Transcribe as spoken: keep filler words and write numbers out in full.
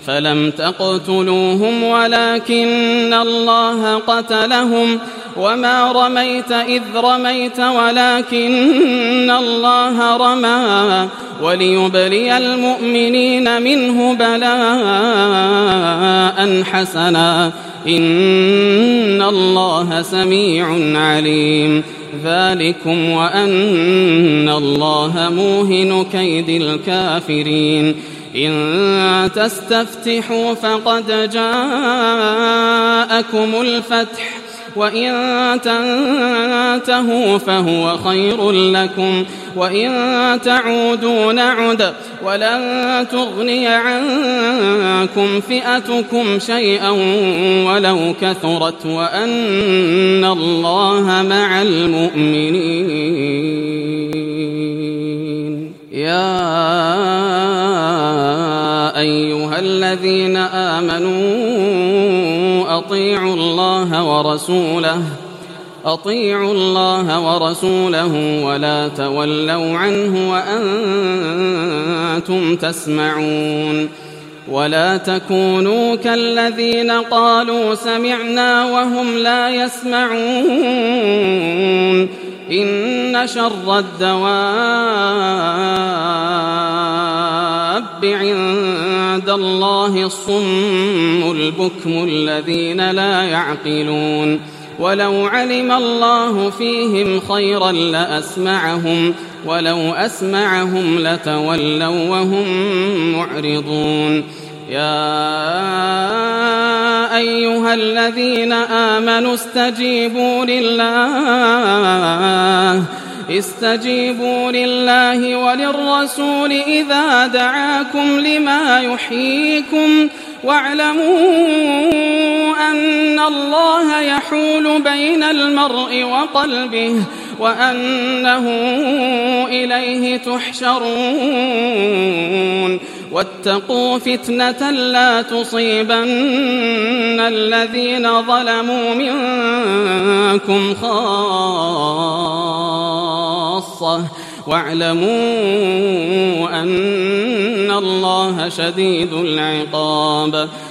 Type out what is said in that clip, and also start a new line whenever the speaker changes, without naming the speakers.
فلم تقتلوهم ولكن الله قتلهم وما رميت إذ رميت ولكن الله رمى وليبلي المؤمنين منه بلاء حسنا إن الله سميع عليم. ذلكم وأن الله موهن كيد الكافرين. إن تستفتحوا فقد جاءكم الفتح وإن تنتهوا فهو خير لكم وإن تعودوا نعد ولن تغني عنكم فئتكم شيئا ولو كثرت وأن الله مع المؤمنين. يا أيها الذين آمنوا أطيعوا الله ورسوله أطيعوا الله ورسوله ولا تولوا عنه وأنتم تسمعون. ولا تكونوا كالذين قالوا سمعنا وهم لا يسمعون. إن شر الدواب عند الله الصم البكم الذين لا يعقلون. ولو علم الله فيهم خيرا لأسمعهم ولو أسمعهم لتولوا وهم معرضون. يا أيها الذين آمنوا استجيبوا لله استجيبوا لله وللرسول إذا دعاكم لما يحييكم واعلموا أن الله يحول بين المرء وقلبه وأنه إليه تحشرون. واتقوا فتنة لا تصيبن الذين ظلموا منكم خاصة واعلموا أن الله شديد العقاب.